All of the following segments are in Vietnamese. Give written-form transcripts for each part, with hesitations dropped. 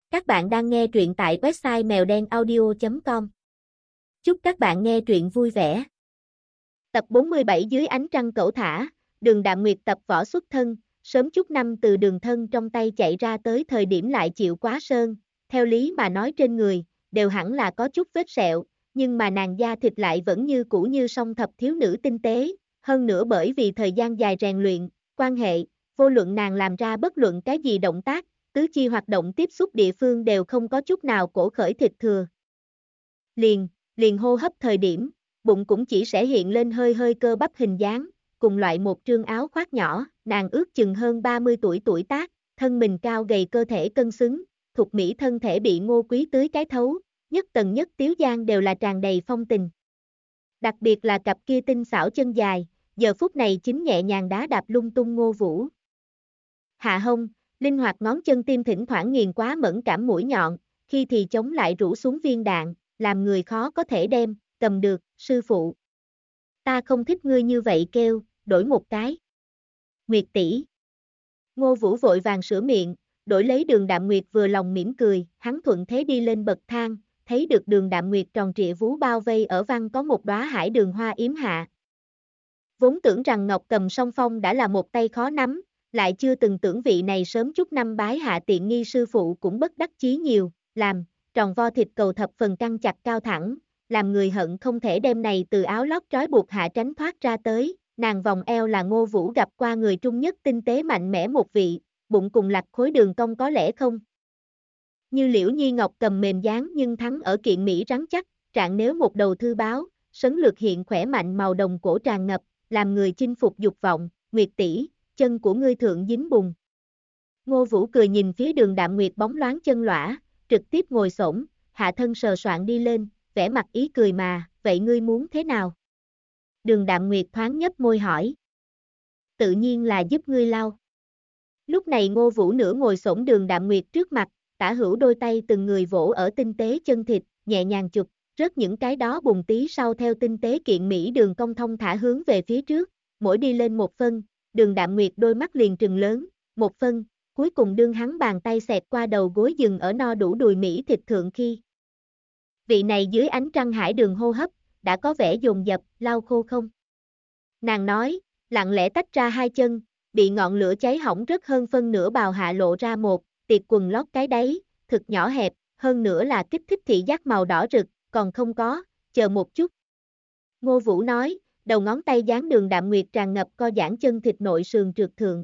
Các bạn đang nghe truyện tại website mèo đen audio.com. Chúc các bạn nghe truyện vui vẻ. Tập 47 dưới ánh trăng cẩu thả, Đường Đạm Nguyệt tập võ xuất thân, sớm chút năm từ đường thân trong tay chạy ra tới thời điểm lại chịu quá sơn, theo lý mà nói trên người, đều hẳn là có chút vết sẹo, nhưng mà nàng da thịt lại vẫn như cũ như song thập thiếu nữ tinh tế, hơn nữa bởi vì thời gian dài rèn luyện, quan hệ, vô luận nàng làm ra bất luận cái gì động tác, tứ chi hoạt động tiếp xúc địa phương đều không có chút nào cổ khởi thịt thừa. Liền hô hấp thời điểm, bụng cũng chỉ sẽ hiện lên hơi hơi cơ bắp hình dáng, cùng loại một trương áo khoác nhỏ, nàng ước chừng hơn 30 tuổi tác, thân mình cao gầy cơ thể cân xứng, thuộc mỹ thân thể bị Ngô Quý tưới cái thấu, nhất tần nhất tiếu giang đều là tràn đầy phong tình. Đặc biệt là cặp kia tinh xảo chân dài, giờ phút này chính nhẹ nhàng đá đạp lung tung Ngô Vũ. Hạ hông, linh hoạt ngón chân tim thỉnh thoảng nghiền quá mẫn cảm mũi nhọn, khi thì chống lại rủ xuống viên đạn, làm người khó có thể đem, cầm được, sư phụ. Ta không thích ngươi như vậy kêu, đổi một cái. Nguyệt tỷ. Ngô Vũ vội vàng sửa miệng, đổi lấy Đường Đạm Nguyệt vừa lòng mỉm cười, hắn thuận thế đi lên bậc thang, thấy được Đường Đạm Nguyệt tròn trịa vú bao vây ở văn có một đóa hải đường hoa yếm hạ. Vốn tưởng rằng Ngọc Cầm song phong đã là một tay khó nắm, lại chưa từng tưởng vị này sớm chút năm bái hạ tiện nghi sư phụ cũng bất đắc chí nhiều, làm, tròn vo thịt cầu thập phần căng chặt cao thẳng, làm người hận không thể đem này từ áo lót trói buộc hạ tránh thoát ra tới, nàng vòng eo là Ngô Vũ gặp qua người trung nhất tinh tế mạnh mẽ một vị, bụng cùng lạch khối đường cong có lẽ không. Như Liễu Nhi Ngọc Cầm mềm dáng nhưng thắng ở kiện mỹ rắn chắc, trạng nếu một đầu thư báo, sấn lược hiện khỏe mạnh màu đồng cổ tràn ngập, làm người chinh phục dục vọng, Nguyệt tỷ, chân của ngươi thượng dính bùn. Ngô Vũ cười nhìn phía Đường Đạm Nguyệt bóng loáng chân lõa, trực tiếp ngồi xổm, hạ thân sờ soạng đi lên, vẻ mặt ý cười mà, vậy ngươi muốn thế nào? Đường Đạm Nguyệt thoáng nhấp môi hỏi. Tự nhiên là giúp ngươi lau. Lúc này Ngô Vũ nửa ngồi xổm Đường Đạm Nguyệt trước mặt, tả hữu đôi tay từng người vỗ ở tinh tế chân thịt, nhẹ nhàng chụp, rớt những cái đó bùn tí sau theo tinh tế kiện mỹ đường cong thông thả hướng về phía trước, mỗi đi lên một phân, Đường Đạm Nguyệt đôi mắt liền trừng lớn, một phân, cuối cùng đương hắn bàn tay xẹt qua đầu gối dừng ở no đủ đùi mỹ thịt thượng khi. Vị này dưới ánh trăng hải đường hô hấp, đã có vẻ dồn dập, lau khô không? Nàng nói, lặng lẽ tách ra hai chân, bị ngọn lửa cháy hỏng rất hơn phân nửa bào hạ lộ ra một, tiệt quần lót cái đáy, thực nhỏ hẹp, hơn nữa là kích thích thị giác màu đỏ rực, còn không có, chờ một chút. Ngô Vũ nói, đầu ngón tay dán Đường Đạm Nguyệt tràn ngập co giãn chân thịt nội sườn trượt thượng.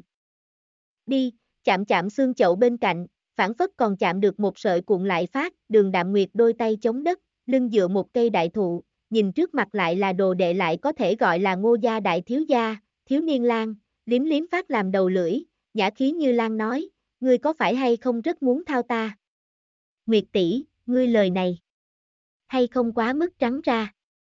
Đi, chạm chạm xương chậu bên cạnh, phản phất còn chạm được một sợi cuộn lại phát, Đường Đạm Nguyệt đôi tay chống đất, lưng dựa một cây đại thụ, nhìn trước mặt lại là đồ đệ lại có thể gọi là Ngô gia đại thiếu gia, thiếu niên lang, liếm liếm phát làm đầu lưỡi, nhã khí như lang nói, ngươi có phải hay không rất muốn thao ta? Nguyệt tỷ, ngươi lời này, hay không quá mức trắng ra?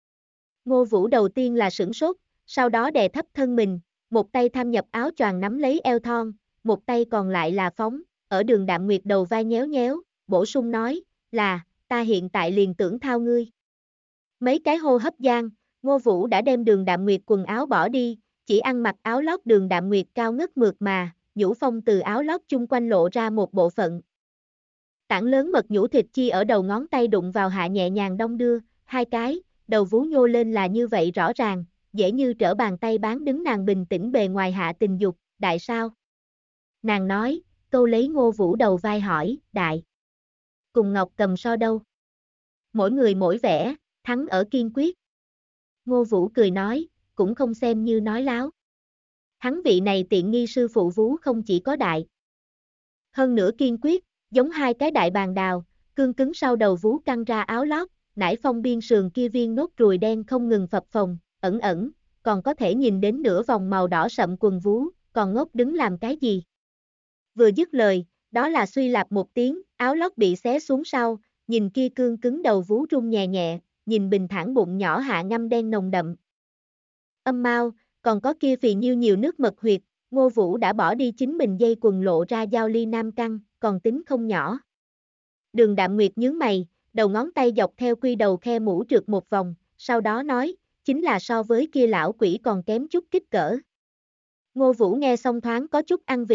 Ngô Vũ đầu tiên là sửng sốt, sau đó đè thấp thân mình, một tay tham nhập áo choàng nắm lấy eo thon, một tay còn lại là phóng, ở Đường Đạm Nguyệt đầu vai nhéo nhéo, bổ sung nói, là, ta hiện tại liền tưởng thao ngươi. Mấy cái hô hấp gian, Ngô Vũ đã đem Đường Đạm Nguyệt quần áo bỏ đi, chỉ ăn mặc áo lót Đường Đạm Nguyệt cao ngất mượt mà, nhũ phong từ áo lót chung quanh lộ ra một bộ phận. Tảng lớn mật nhũ thịt chi ở đầu ngón tay đụng vào hạ nhẹ nhàng đong đưa, hai cái, đầu vú nhô lên là như vậy rõ ràng, dễ như trở bàn tay bán đứng nàng bình tĩnh bề ngoài hạ tình dục, đại sao? Nàng nói, câu lấy Ngô Vũ đầu vai hỏi, đại. Cùng Ngọc Cầm so đâu? Mỗi người mỗi vẻ, thắng ở kiên quyết. Ngô Vũ cười nói, cũng không xem như nói láo. Hắn vị này tiện nghi sư phụ vú không chỉ có đại. Hơn nữa kiên quyết, giống hai cái đại bàn đào, cương cứng sau đầu vú căng ra áo lót, nải phong biên sườn kia viên nốt ruồi đen không ngừng phập phồng, ẩn ẩn, còn có thể nhìn đến nửa vòng màu đỏ sậm quần vú, còn ngốc đứng làm cái gì? Vừa dứt lời, đó là suy lạp một tiếng, áo lót bị xé xuống sau, nhìn kia cương cứng đầu vú rung nhẹ nhẹ, nhìn bình thản bụng nhỏ hạ ngâm đen nồng đậm. Âm mau, còn có kia phì nhiêu nhiều nước mật huyệt, Ngô Vũ đã bỏ đi chính mình dây quần lộ ra giao ly nam căng, còn tính không nhỏ. Đường Đạm Nguyệt nhướng mày, đầu ngón tay dọc theo quy đầu khe mũ trượt một vòng, sau đó nói, chính là so với kia lão quỷ còn kém chút kích cỡ. Ngô Vũ nghe xong thoáng có chút ăn vị,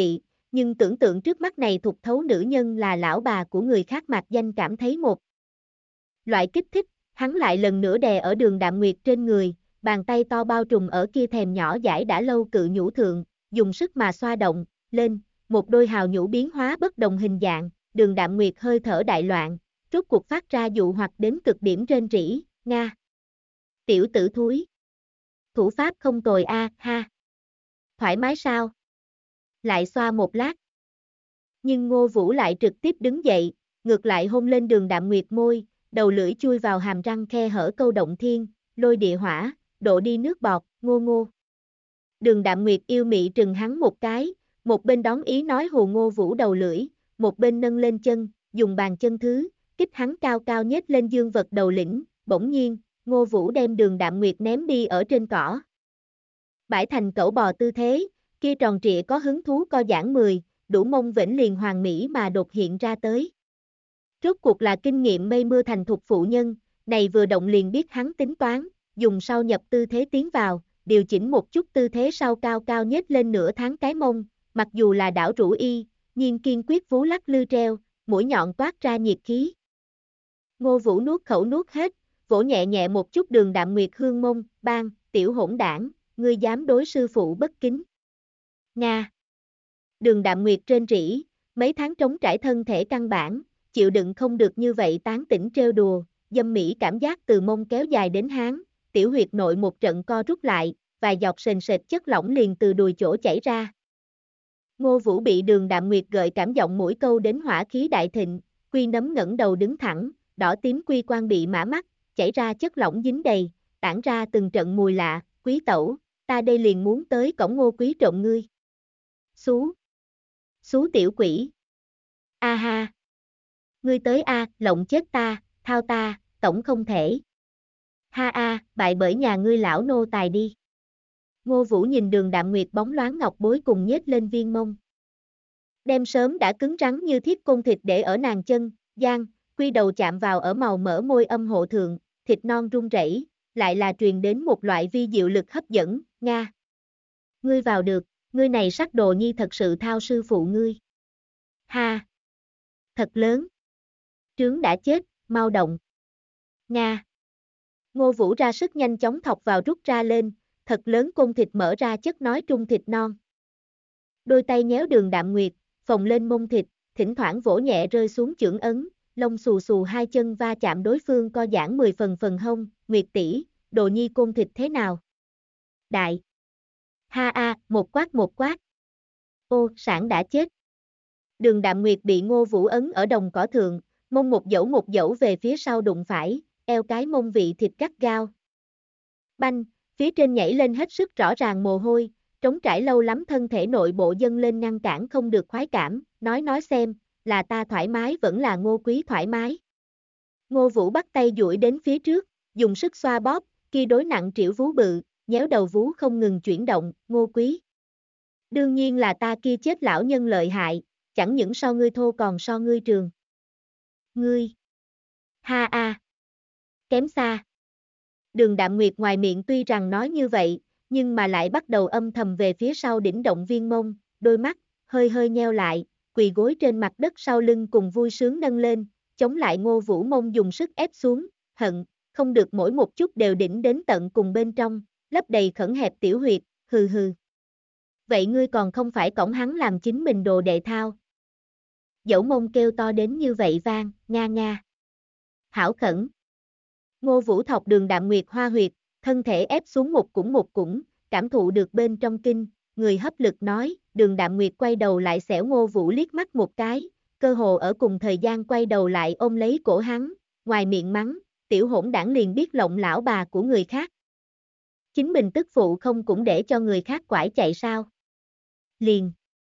nhưng tưởng tượng trước mắt này thục thấu nữ nhân là lão bà của người khác mạc danh cảm thấy một loại kích thích, hắn lại lần nữa đè ở Đường Đạm Nguyệt trên người, bàn tay to bao trùm ở kia thèm nhỏ dãi đã lâu cự nhũ thượng, dùng sức mà xoa động, lên, một đôi hào nhũ biến hóa bất đồng hình dạng, Đường Đạm Nguyệt hơi thở đại loạn, rốt cuộc phát ra dụ hoặc đến cực điểm rên rỉ, Nga. Tiểu tử thúi. Thủ pháp không tồi a, ha. Thoải mái sao? Lại xoa một lát. Nhưng Ngô Vũ lại trực tiếp đứng dậy, ngược lại hôn lên Đường Đạm Nguyệt môi, đầu lưỡi chui vào hàm răng khe hở câu động thiên, lôi địa hỏa, độ đi nước bọt, ngô ngô. Đường Đạm Nguyệt yêu mị trừng hắn một cái, một bên đón ý nói hù Ngô Vũ đầu lưỡi, một bên nâng lên chân, dùng bàn chân thứ, kích hắn cao cao nhếch lên dương vật đầu lĩnh, bỗng nhiên, Ngô Vũ đem Đường Đạm Nguyệt ném đi ở trên cỏ. Bãi thành cẩu bò tư thế, kia tròn trịa có hứng thú co giãn 10, đủ mông vĩnh liền hoàn mỹ mà đột hiện ra tới. Rốt cuộc là kinh nghiệm mây mưa thành thục phụ nhân, này vừa động liền biết hắn tính toán, dùng sau nhập tư thế tiến vào, điều chỉnh một chút tư thế sau cao cao nhếch lên nửa tháng cái mông, mặc dù là đảo rũ y, nhưng kiên quyết vú lắc lư treo, mũi nhọn toát ra nhiệt khí. Ngô Vũ nuốt khẩu nuốt hết, vỗ nhẹ nhẹ một chút Đường Đạm Nguyệt hương mông, bang, tiểu hỗn đảng, ngươi dám đối sư phụ bất kính. Nga. Đường Đạm Nguyệt trên rỉ, mấy tháng trống trải thân thể căn bản, chịu đựng không được như vậy tán tỉnh trêu đùa, dâm mỹ cảm giác từ mông kéo dài đến háng, tiểu huyệt nội một trận co rút lại, vài giọt sền sệt chất lỏng liền từ đùi chỗ chảy ra. Ngô Vũ bị Đường Đạm Nguyệt gợi cảm giọng mũi câu đến hỏa khí đại thịnh, quy nấm ngẩng đầu đứng thẳng, đỏ tím quy quan bị mã mắt, chảy ra chất lỏng dính đầy, tản ra từng trận mùi lạ, quý tẩu, ta đây liền muốn tới cổng Ngô quý trộm ngươi. Xú tiểu quỷ. A ha. Ngươi tới a, lộng chết ta, thao ta, tổng không thể. Ha a, bại bởi nhà ngươi lão nô tài đi. Ngô Vũ nhìn Đường Đạm Nguyệt bóng loáng ngọc bối cùng nhếch lên viên mông. Đem sớm đã cứng rắn như thiết côn thịt để ở nàng chân, gian, quy đầu chạm vào ở màu mỡ môi âm hộ thượng, thịt non run rẩy, lại là truyền đến một loại vi diệu lực hấp dẫn, Nga. Ngươi vào được, ngươi này sắc đồ nhi thật sự thao sư phụ ngươi. Ha. Thật lớn. Trướng đã chết, mau động. Nga. Ngô Vũ ra sức nhanh chóng thọc vào rút ra lên, thật lớn côn thịt mở ra chất nói trung thịt non. Đôi tay nhéo Đường Đạm Nguyệt, phồng lên mông thịt, thỉnh thoảng vỗ nhẹ rơi xuống chưởng ấn, lông xù xù hai chân va chạm đối phương co giãn 10 phần hông, Nguyệt tỷ, đồ nhi côn thịt thế nào? Đại. Ha a, một quát. Ô, sản đã chết. Đường Đạm Nguyệt bị Ngô Vũ ấn ở đồng cỏ thượng, mông một dẫu về phía sau đụng phải, eo cái mông vị thịt cắt gao. Banh, phía trên nhảy lên hết sức rõ ràng mồ hôi, trống trải lâu lắm thân thể nội bộ dâng lên ngăn cản không được khoái cảm, nói xem, là ta thoải mái vẫn là Ngô quý thoải mái. Ngô Vũ bắt tay duỗi đến phía trước, dùng sức xoa bóp, kia đối nặng trĩu vú bự, nhéo đầu vú không ngừng chuyển động, Ngô quý. Đương nhiên là ta kia chết lão nhân lợi hại, chẳng những so ngươi thô còn so ngươi trường. Ngươi. Ha a. Kém xa. Đường Đạm Nguyệt ngoài miệng tuy rằng nói như vậy, nhưng mà lại bắt đầu âm thầm về phía sau đỉnh động viên mông, đôi mắt, hơi nheo lại, quỳ gối trên mặt đất sau lưng cùng vui sướng nâng lên, chống lại Ngô Vũ mông dùng sức ép xuống, hận, không được mỗi một chút đều đỉnh đến tận cùng bên trong, lấp đầy khẩn hẹp tiểu huyệt, hừ. Vậy ngươi còn không phải cõng hắn làm chính mình đồ đệ thao. Dẫu mông kêu to đến như vậy vang, nga. Hảo khẩn. Ngô Vũ thọc Đường Đạm Nguyệt hoa huyệt, thân thể ép xuống một củng, cảm thụ được bên trong kinh, người hấp lực nói, Đường Đạm Nguyệt quay đầu lại xẻo Ngô Vũ liếc mắt một cái, cơ hồ ở cùng thời gian quay đầu lại ôm lấy cổ hắn, ngoài miệng mắng, tiểu hỗn đảng liền biết lộng lão bà của người khác. Chính mình tức phụ không cũng để cho người khác quải chạy sao? Liền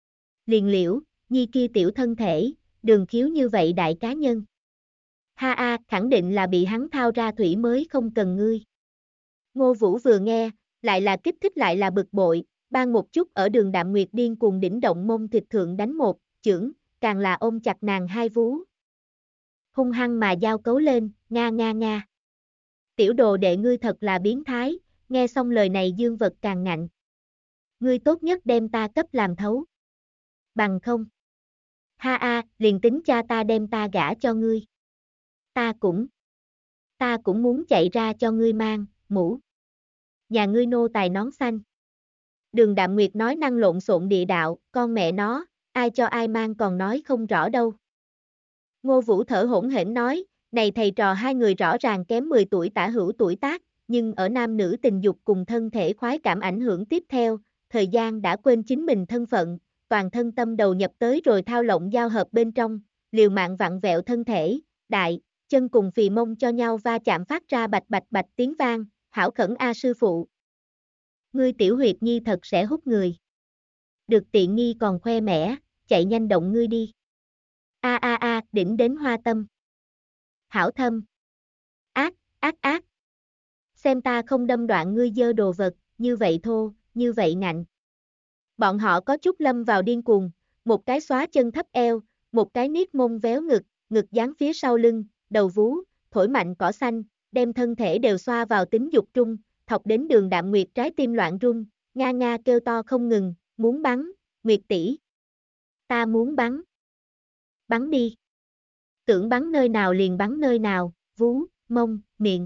liễu, nhi kia tiểu thân thể, Đường khiếu như vậy đại cá nhân. Ha a, khẳng định là bị hắn thao ra thủy mới không cần ngươi. Ngô Vũ vừa nghe, lại là kích thích lại là bực bội, ban một chút ở Đường Đạm Nguyệt điên cuồng đỉnh động mông thịt thượng đánh một, chưởng, càng là ôm chặt nàng hai vú. Hung hăng mà giao cấu lên, nga. Tiểu đồ đệ ngươi thật là biến thái, nghe xong lời này dương vật càng ngạnh. Ngươi tốt nhất đem ta cấp làm thấu. bằng không. Ha a, liền tính cha ta đem ta gả cho ngươi. Ta cũng muốn chạy ra cho ngươi mang, mũ. Nhà ngươi nô tài nón xanh. Đường Đạm Nguyệt nói năng lộn xộn địa đạo, con mẹ nó, ai cho ai mang còn nói không rõ đâu. Ngô Vũ thở hổn hển nói, này thầy trò hai người rõ ràng kém 10 tuổi tả hữu tuổi tác, nhưng ở nam nữ tình dục cùng thân thể khoái cảm ảnh hưởng tiếp theo, thời gian đã quên chính mình thân phận, toàn thân tâm đầu nhập tới rồi thao lộng giao hợp bên trong, liều mạng vặn vẹo thân thể, đại, chân cùng phì mông cho nhau va chạm phát ra bạch bạch bạch tiếng vang, hảo khẩn a sư phụ. Ngươi tiểu huyệt nhi thật sẽ hút người. Được tiện nghi còn khoe mẽ, chạy nhanh động ngươi đi. A a a, đỉnh đến hoa tâm. Hảo thâm. Ác, ác ác. Xem ta không đâm đoạn ngươi dơ đồ vật, như vậy thô, như vậy ngạnh. Bọn họ có chút lâm vào điên cuồng, một cái xóa chân thấp eo, một cái niết mông véo ngực, ngực dán phía sau lưng, đầu vú, thổi mạnh cỏ xanh, đem thân thể đều xoa vào tính dục trung, thọc đến Đường Đạm Nguyệt trái tim loạn rung, nga nga kêu to không ngừng, muốn bắn, Nguyệt tỷ. Ta muốn bắn. Bắn đi. Tưởng bắn nơi nào liền bắn nơi nào, vú, mông, miệng.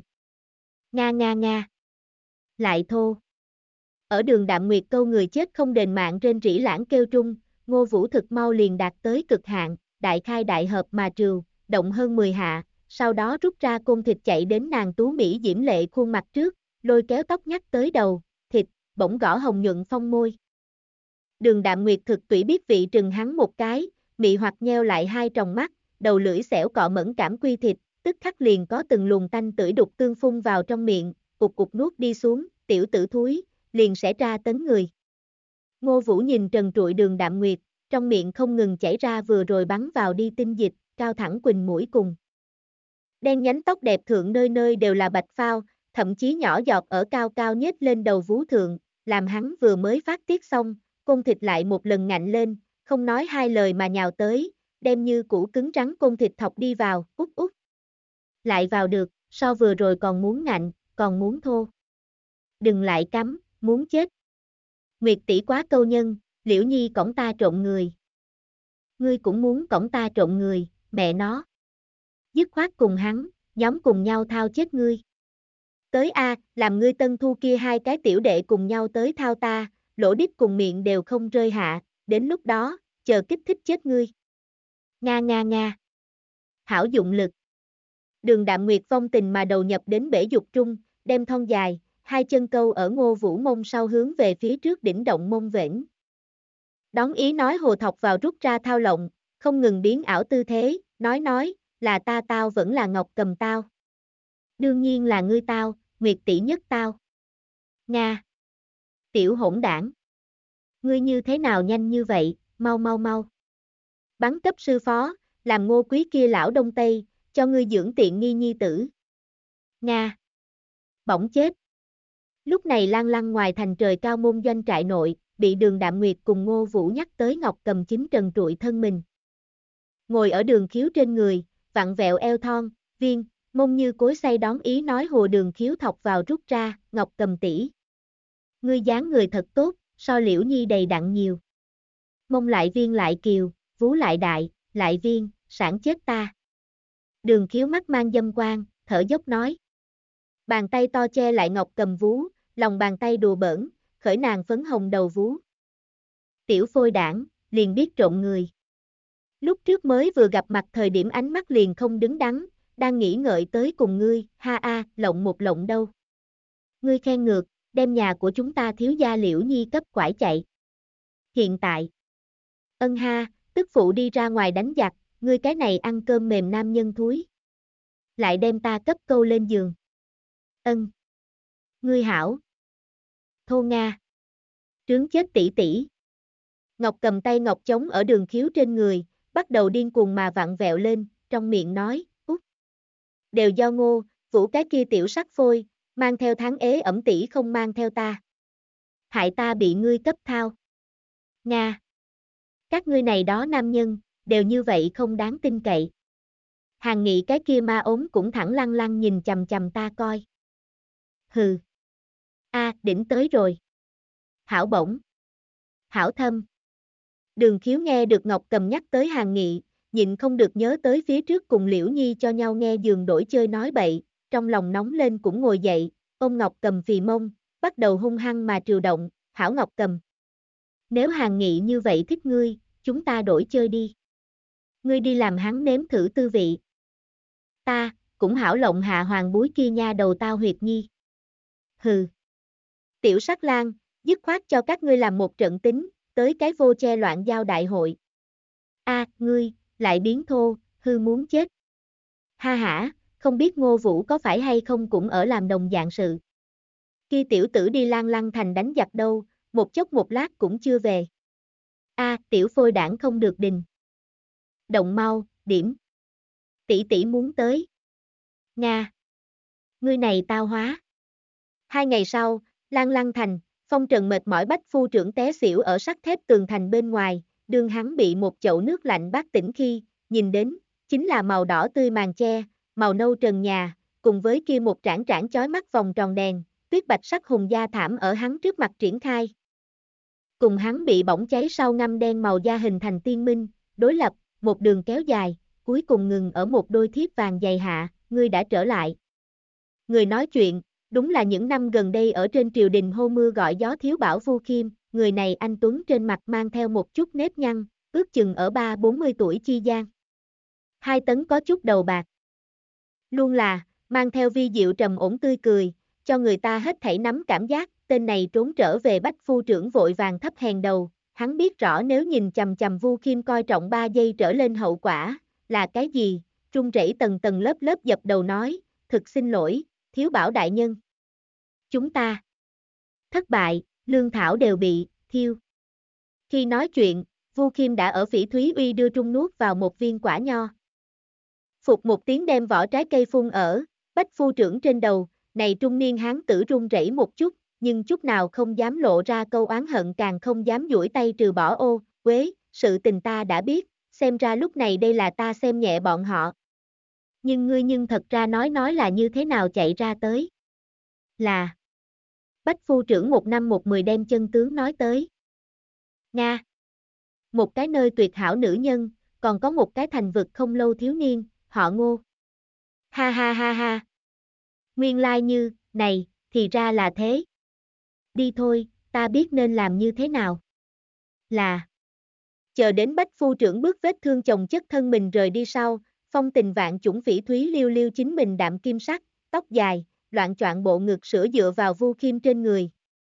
Nga nga nga. Lại thô. Ở Đường Đạm Nguyệt câu người chết không đền mạng trên rỉ lãng kêu trung, Ngô Vũ thực mau liền đạt tới cực hạn, đại khai đại hợp mà trừu, động hơn 10 hạ, sau đó rút ra côn thịt chạy đến nàng tú mỹ diễm lệ khuôn mặt trước, lôi kéo tóc nhắc tới đầu, thịt, bỗng gõ hồng nhuận phong môi. Đường Đạm Nguyệt thực tủy biết vị trừng hắn một cái, mị hoặc nheo lại hai tròng mắt, đầu lưỡi xẻo cọ mẫn cảm quy thịt, tức khắc liền có từng luồng tanh tưởi đục tương phun vào trong miệng, cục cục nuốt đi xuống, tiểu tử thúi, liền sẽ tra tấn người. Ngô Vũ nhìn trần trụi Đường Đạm Nguyệt, trong miệng không ngừng chảy ra vừa rồi bắn vào đi tinh dịch, cao thẳng quỳnh mũi cùng. Đen nhánh tóc đẹp thượng nơi nơi đều là bạch phao, thậm chí nhỏ giọt ở cao cao nhếch lên đầu vú thượng, làm hắn vừa mới phát tiết xong, côn thịt lại một lần ngạnh lên, không nói hai lời mà nhào tới, đem như củ cứng trắng côn thịt thọc đi vào, út út. Lại vào được, so vừa rồi còn muốn ngạnh, còn muốn thô. Đừng lại cắm, muốn chết. Nguyệt tỷ quá câu nhân, Liễu Nhi cõng ta trộn người. Ngươi cũng muốn cõng ta trộn người, mẹ nó. Dứt khoát cùng hắn, nhóm cùng nhau thao chết ngươi. Tới a, làm ngươi Tân Thu kia hai cái tiểu đệ cùng nhau tới thao ta, lỗ đít cùng miệng đều không rơi hạ, đến lúc đó, chờ kích thích chết ngươi. Nga nga nga. Hảo dụng lực. Đường Đạm Nguyệt phong tình mà đầu nhập đến bể dục trung, đem thon dài, hai chân câu ở Ngô Vũ mông sau hướng về phía trước đỉnh động mông vểnh. Đón ý nói hồ thọc vào rút ra thao lộng, không ngừng biến ảo tư thế, nói, là ta tao vẫn là Ngọc Cầm tao. Đương nhiên là ngươi tao, Nguyệt tỷ nhất tao. Nga. Tiểu hỗn đảng. Ngươi như thế nào nhanh như vậy, mau mau mau. Bắn cấp sư phó, làm Ngô Quý kia lão Đông Tây, cho ngươi dưỡng tiện nghi nhi tử. Nga. Bỗng chết. Lúc này lang lăng ngoài thành trời cao môn doanh trại nội, bị Đường Đạm Nguyệt cùng Ngô Vũ nhắc tới Ngọc Cầm chính trần trụi thân mình. Ngồi ở Đường Khiếu trên người, vặn vẹo eo thon, viên, mông như cối xay đón ý nói hồ Đường Khiếu thọc vào rút ra, Ngọc Cầm tỷ. Ngươi dáng người thật tốt, so Liễu Nhi đầy đặn nhiều. Mông lại viên lại kiều, vú lại đại, lại viên, sản chết ta. Đường Khiếu mắt mang dâm quang, thở dốc nói. Bàn tay to che lại Ngọc Cầm vú, lòng bàn tay đùa bỡn, khởi nàng phấn hồng đầu vú. Tiểu phôi đảng, liền biết trộn người. Lúc trước mới vừa gặp mặt thời điểm ánh mắt liền không đứng đắn, đang nghĩ ngợi tới cùng ngươi, ha a, lộng một lộng đâu. Ngươi khen ngược, đem nhà của chúng ta thiếu gia Liễu Nhi cấp quải chạy. Hiện tại, ân ha, tức phụ đi ra ngoài đánh giặc, ngươi cái này ăn cơm mềm nam nhân thúi. Lại đem ta cấp câu lên giường. Ân. Ngươi hảo. Thô Nga. Trướng chết tỷ tỷ. Ngọc cầm tay Ngọc chống ở Đường Khiếu trên người, bắt đầu điên cuồng mà vặn vẹo lên, trong miệng nói, út. Đều do Ngô, Vũ cái kia tiểu sắc phôi, mang theo tháng ế ẩm tỷ không mang theo ta. Hại ta bị ngươi cấp thao. Nga. Các ngươi này đó nam nhân, đều như vậy không đáng tin cậy. Hàng Nghị cái kia ma ốm cũng thẳng lăng lăng nhìn chằm chằm ta coi. Hừ. A, đỉnh tới rồi. Hảo bổng. Hảo thâm. Đường Khiếu nghe được Ngọc Cầm nhắc tới Hàn Nghị, nhịn không được nhớ tới phía trước cùng Liễu Nhi cho nhau nghe giường đổi chơi nói bậy, trong lòng nóng lên cũng ngồi dậy, ôm Ngọc Cầm phì mông, bắt đầu hung hăng mà trừu động, hảo Ngọc Cầm. Nếu Hàn Nghị như vậy thích ngươi, chúng ta đổi chơi đi. Ngươi đi làm hắn nếm thử tư vị. Ta, cũng hảo lộng hạ hoàng búi kia nha đầu tao huyệt nhi. Hừ. Tiểu sắc lang, dứt khoát cho các ngươi làm một trận tính, tới cái vô che loạn giao đại hội. Ngươi, lại biến thô, hư muốn chết. Ha hả, không biết Ngô Vũ có phải hay không cũng ở làm đồng dạng sự. Kia tiểu tử đi Lan Lăng thành đánh giặc đâu, một chốc một lát cũng chưa về. Tiểu phôi đảng không được đình. Động mau, điểm. Tỷ tỷ muốn tới. Nga. Ngươi này tao hóa. 2 ngày sau, Lan Lăng thành, Phong Trần mệt mỏi bách phu trưởng té xỉu ở sắt thép tường thành bên ngoài, đương hắn bị một chậu nước lạnh bát tỉnh khi, nhìn đến, chính là màu đỏ tươi màn che, màu nâu trần nhà, cùng với kia một trảng trảng chói mắt vòng tròn đèn, tuyết bạch sắc hùng da thảm ở hắn trước mặt triển khai. Cùng hắn bị bỏng cháy sau ngâm đen màu da hình thành tiên minh, đối lập, một đường kéo dài, cuối cùng ngừng ở một đôi thiếp vàng dày hạ, ngươi đã trở lại. Người nói chuyện, đúng là những năm gần đây ở trên triều đình hô mưa gọi gió Thiếu Bảo Vu Khiêm, người này anh tuấn trên mặt mang theo một chút nếp nhăn, ước chừng ở 30-40 tuổi chi gian. 2 tấn có chút đầu bạc. Luôn là, mang theo vi diệu trầm ổn tươi cười, cho người ta hết thảy nắm cảm giác, tên này trốn trở về bách phu trưởng vội vàng thấp hèn đầu, hắn biết rõ nếu nhìn chằm chằm Vu Khiêm coi trọng 3 giây trở lên hậu quả, là cái gì, trung rẩy tầng tầng lớp lớp dập đầu nói, thực xin lỗi, Thiếu Bảo đại nhân. Chúng ta thất bại, lương thảo đều bị thiêu. Khi nói chuyện, Vu Khiêm đã ở Phỉ Thúy Uy đưa trung nuốt vào một viên quả nho. Phục một tiếng đem vỏ trái cây phun ở bách phu trưởng trên đầu, này trung niên hán tử run rẩy một chút, nhưng chút nào không dám lộ ra câu oán hận, càng không dám duỗi tay trừ bỏ. Quế, sự tình ta đã biết, xem ra lúc này đây là ta xem nhẹ bọn họ. Nhưng ngươi thật ra nói là như thế nào chạy ra tới? Là bách phu trưởng 1 năm 1 10 đem chân tướng nói tới. Nga. Một cái nơi tuyệt hảo nữ nhân, còn có một cái thành vực không lâu thiếu niên, họ Ngô. Ha ha ha ha. Nguyên lai như, này, thì ra là thế. Đi thôi, ta biết nên làm như thế nào. Là. Chờ đến bách phu trưởng bước vết thương chồng chất thân mình rời đi sau, phong tình vạn chủng Phỉ Thúy liêu liêu chính mình đạm kim sắc, tóc dài, loạn choạng bộ ngực sữa dựa vào Vu Khiêm trên người.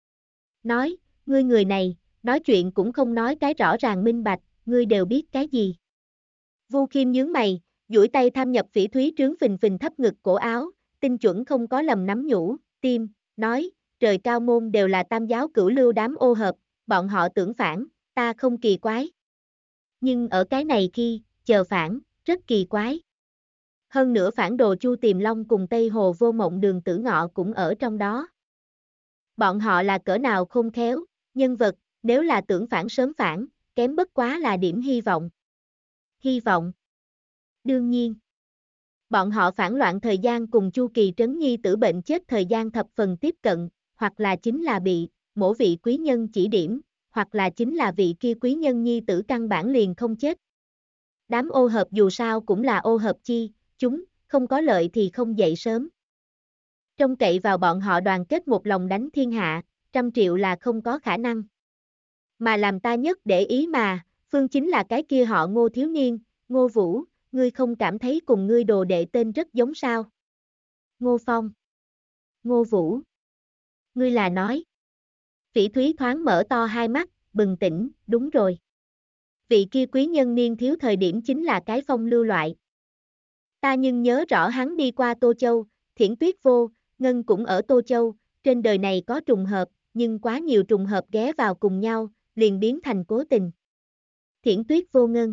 Nói, ngươi người này, nói chuyện cũng không nói cái rõ ràng minh bạch, ngươi đều biết cái gì. Vu Khiêm nhướng mày, duỗi tay tham nhập Phỉ Thúy trướng phình phình thấp ngực cổ áo, tinh chuẩn không có lầm nắm nhũ, tim, nói, trời cao môn đều là tam giáo cửu lưu đám ô hợp, bọn họ tưởng phản, ta không kỳ quái. Nhưng ở cái này khi, chờ phản, rất kỳ quái. Hơn nữa phản đồ Chu Tiềm Long cùng Tây Hồ Vô Mộng Đường Tử Ngọ cũng ở trong đó. Bọn họ là cỡ nào khôn khéo, nhân vật, nếu là tưởng phản sớm phản, kém bất quá là điểm hy vọng. Hy vọng. Đương nhiên. Bọn họ phản loạn thời gian cùng Chu Kỳ Trấn nhi tử bệnh chết thời gian thập phần tiếp cận, hoặc là chính là bị mỗi vị quý nhân chỉ điểm, hoặc là chính là vị kia quý nhân nhi tử căn bản liền không chết. Đám ô hợp dù sao cũng là ô hợp chi, chúng không có lợi thì không dậy sớm. Trông cậy vào bọn họ đoàn kết một lòng đánh thiên hạ, 100 triệu là không có khả năng. Mà làm ta nhất để ý mà, Phương chính là cái kia họ Ngô thiếu niên, Ngô Vũ, ngươi không cảm thấy cùng ngươi đồ đệ tên rất giống sao? Ngô Phong. Ngô Vũ. Ngươi là nói. Phỉ Thúy thoáng mở to hai mắt, bừng tỉnh, đúng rồi. Vị kia quý nhân niên thiếu thời điểm chính là cái phong lưu loại. Ta nhưng nhớ rõ hắn đi qua Tô Châu, Thiển Tuyết Vô, Ngân cũng ở Tô Châu, trên đời này có trùng hợp, nhưng quá nhiều trùng hợp ghé vào cùng nhau, liền biến thành cố tình. Thiển Tuyết Vô Ngân.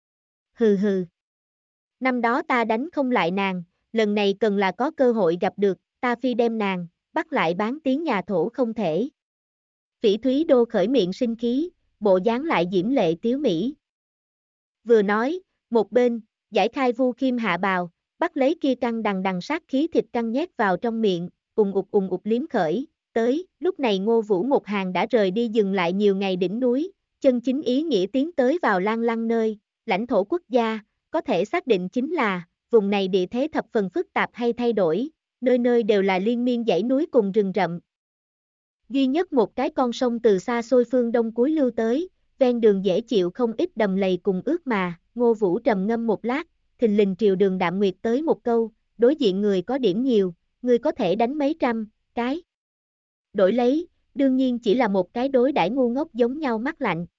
Hừ hừ. Năm đó ta đánh không lại nàng, lần này cần là có cơ hội gặp được, ta phi đem nàng, bắt lại bán tiếng nhà thổ không thể. Phỉ Thúy Đô khởi miệng sinh khí, bộ dáng lại diễm lệ tiếu mỹ. Vừa nói, một bên, giải khai Vu Khiêm hạ bào, bắt lấy kia căng đằng đằng sát khí thịt căng nhét vào trong miệng, ùng ục liếm khởi, tới, lúc này Ngô Vũ một hàng đã rời đi dừng lại nhiều ngày đỉnh núi, chân chính ý nghĩa tiến tới vào Lan Lăng nơi, lãnh thổ quốc gia, có thể xác định chính là, vùng này địa thế thập phần phức tạp hay thay đổi, nơi nơi đều là liên miên dãy núi cùng rừng rậm. Duy nhất một cái con sông từ xa xôi phương đông cuối lưu tới, ven đường dễ chịu không ít đầm lầy cùng ướt mà, Ngô Vũ trầm ngâm một lát, thình lình triều Đường Đạm Nguyệt tới một câu, đối diện người có điểm nhiều, người có thể đánh mấy trăm, cái. Đổi lấy, đương nhiên chỉ là một cái đối đãi ngu ngốc giống nhau mắt lạnh.